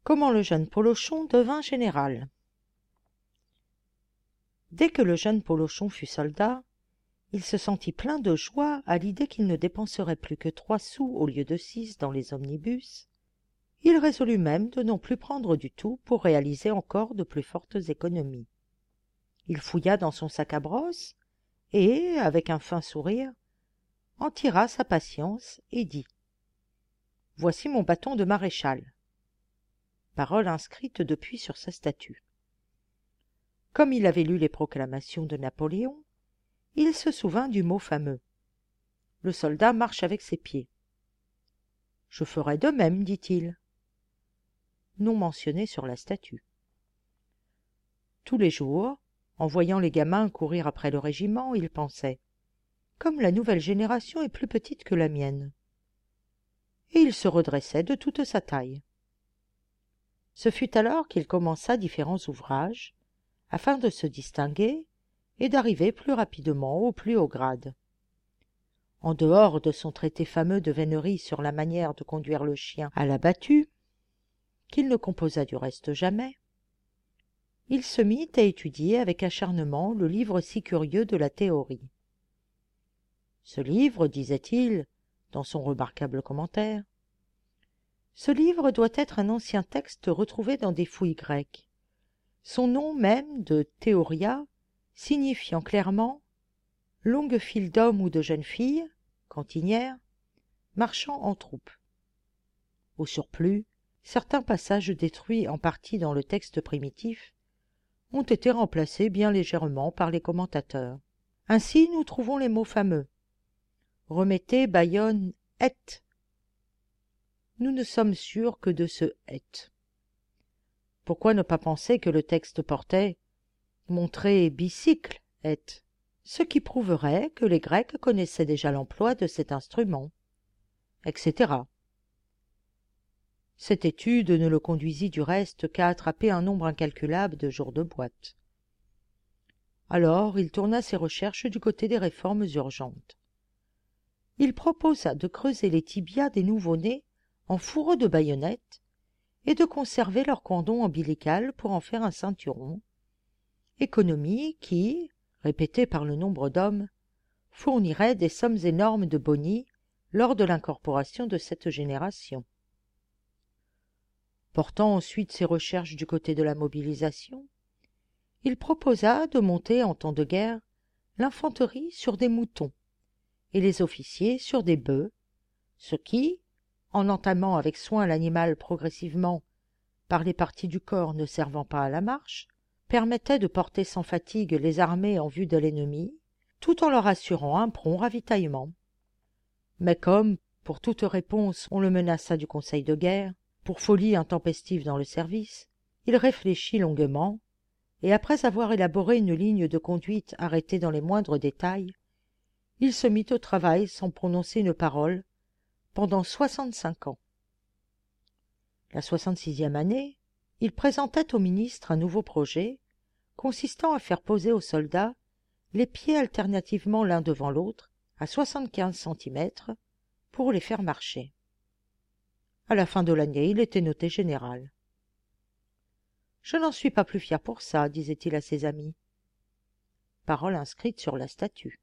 Comment le jeune Polochon devint général. Dès que le jeune Polochon fut soldat, il se sentit plein de joie à l'idée qu'il ne dépenserait plus que 3 sous au lieu de 6 dans les omnibus. Il résolut même de non plus prendre du tout pour réaliser encore de plus fortes économies. Il fouilla dans son sac à brosse et, avec un fin sourire, en tira sa patience et dit « Voici mon bâton de maréchal », parole inscrite depuis sur sa statue. Comme il avait lu les proclamations de Napoléon, il se souvint du mot fameux. Le soldat marche avec ses pieds. « Je ferai de même, dit-il. » Non mentionné sur la statue. Tous les jours, en voyant les gamins courir après le régiment, il pensait « Comme la nouvelle génération est plus petite que la mienne. » Et il se redressait de toute sa taille. Ce fut alors qu'il commença différents ouvrages, afin de se distinguer et d'arriver plus rapidement au plus haut grade. En dehors de son traité fameux de vénerie sur la manière de conduire le chien à la battue, qu'il ne composa du reste jamais, il se mit à étudier avec acharnement le livre si curieux de la théorie. Ce livre, disait-il, dans son remarquable commentaire, ce livre doit être un ancien texte retrouvé dans des fouilles grecques, son nom même de théoria signifiant clairement longue file d'hommes ou de jeunes filles, cantinières, marchant en troupe. Au surplus, certains passages détruits en partie dans le texte primitif ont été remplacés bien légèrement par les commentateurs. Ainsi, nous trouvons les mots fameux « Remettez Bayonne et ». Nous ne sommes sûrs que de ce « et ». Pourquoi ne pas penser que le texte portait « Montrez bicycle et », ce qui prouverait que les Grecs connaissaient déjà l'emploi de cet instrument, etc. Cette étude ne le conduisit du reste qu'à attraper un nombre incalculable de jours de boîte. Alors il tourna ses recherches du côté des réformes urgentes. Il proposa de creuser les tibias des nouveau-nés en fourreaux de baïonnettes et de conserver leur cordon ombilical pour en faire un ceinturon, économie qui, répétée par le nombre d'hommes, fournirait des sommes énormes de boni lors de l'incorporation de cette génération. Portant ensuite ses recherches du côté de la mobilisation, il proposa de monter en temps de guerre l'infanterie sur des moutons et les officiers sur des bœufs, ce qui, en entamant avec soin l'animal progressivement par les parties du corps ne servant pas à la marche, permettait de porter sans fatigue les armées en vue de l'ennemi, tout en leur assurant un prompt ravitaillement. Mais comme, pour toute réponse, on le menaça du conseil de guerre, pour folie intempestive dans le service, il réfléchit longuement, et après avoir élaboré une ligne de conduite arrêtée dans les moindres détails, il se mit au travail sans prononcer une parole, pendant 65 ans. La 66e année, il présentait au ministre un nouveau projet, consistant à faire poser aux soldats les pieds alternativement l'un devant l'autre, à 75 centimètres, pour les faire marcher. À la fin de l'année, il était noté général. « Je n'en suis pas plus fier pour ça, disait-il à ses amis. » Parole inscrite sur la statue.